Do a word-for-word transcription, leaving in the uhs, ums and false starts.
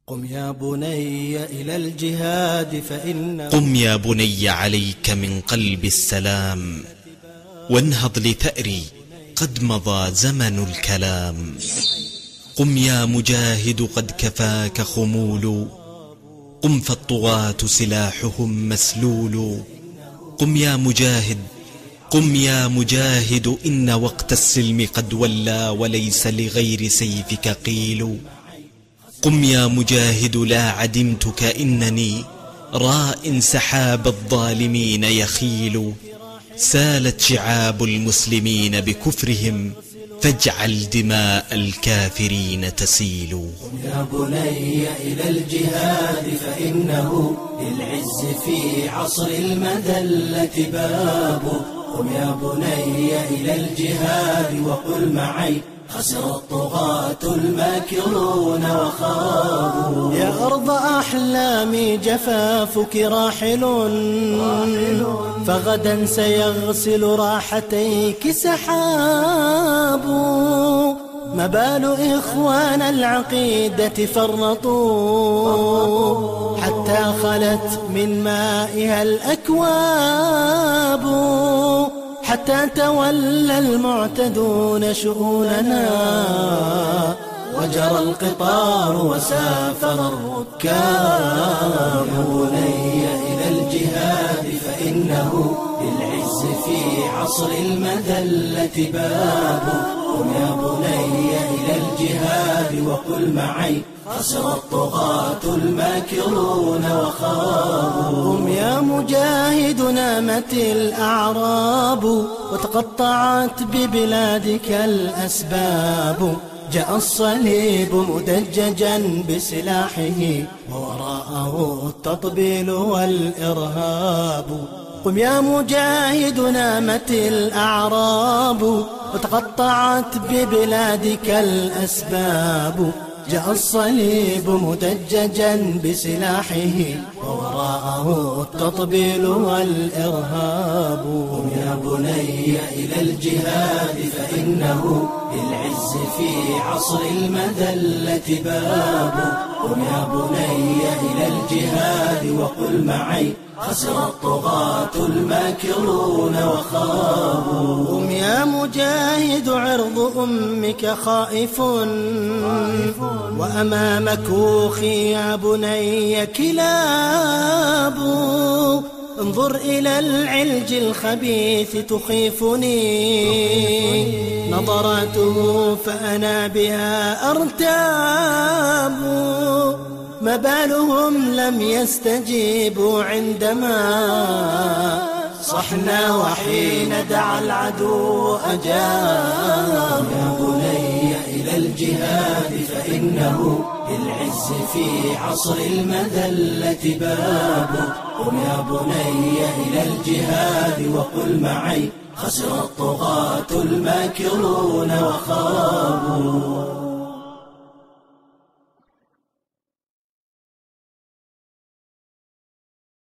قم يا بني إلى الجهاد فإن قم يا بني عليك من قلب السلام، وانهض لثأري قد مضى زمن الكلام. قم يا مجاهد قد كفاك خمول، قم فالطغاة سلاحهم مسلول. قم يا مجاهد قم يا مجاهد إن وقت السلم قد ولى، وليس لغير سيفك قيل. قم يا مجاهد لا عدمتك إنني راء سحاب الظالمين يخيل. سالت شعاب المسلمين بكفرهم، فاجعل دماء الكافرين تسيل. قم يا بني إلى الجهاد فإنه للعز في عصر المذلة باب. قم يا بني إلى الجهاد وقل معي خسر الطغاة الماكرون وخابوا. يا أرض أحلامي جفافك راحل، فغدا سيغسل راحتيك سحاب. ما بال إخوان العقيدة فرطوا، حتى خلت من مائها الأكواب. حتى تولى المعتدون شؤوننا، وجرى القطار وسافر الركاب. يا بني إلى الجهاد فإنه للعز في عصر المذلة باب. قم يا بني إلى الجهاد وقل معي خسر الطغاة الماكرون وخابوا. قم يا مجاهد نامت الأعراب، وتقطعت ببلادك الأسباب. جاء الصليب مدججا بسلاحه، ووراءه التطبيل والإرهاب. قم يا مجاهد نامت الأعراب، وتقطعت ببلادك الأسباب. جاء الصليب مدججا بسلاحه، ووراءه التطبيل والإرهاب. قم يا بني إلى الجهاد فإنه للعز في عصر المذلة باب. قم يا بني إلى الجهاد وقل معي خسر الطغاة الماكرون وخابوا. قم يا مجاهد عرض أمك خائف، وأمامك أخي يا بني كلاب. انظر إلى العلج الخبيث تخيفني، نظراته فأنا بها أرتاب. ما بالهم لم يستجيبوا عندما صحنا، وحين دعا العدو أجاب. يا بني إلى الجهاد فإنه للعز في عصر المذلة باب. قم يا بني إلى الجهاد وقل معي خسر الطغاة الماكرون وخابوا.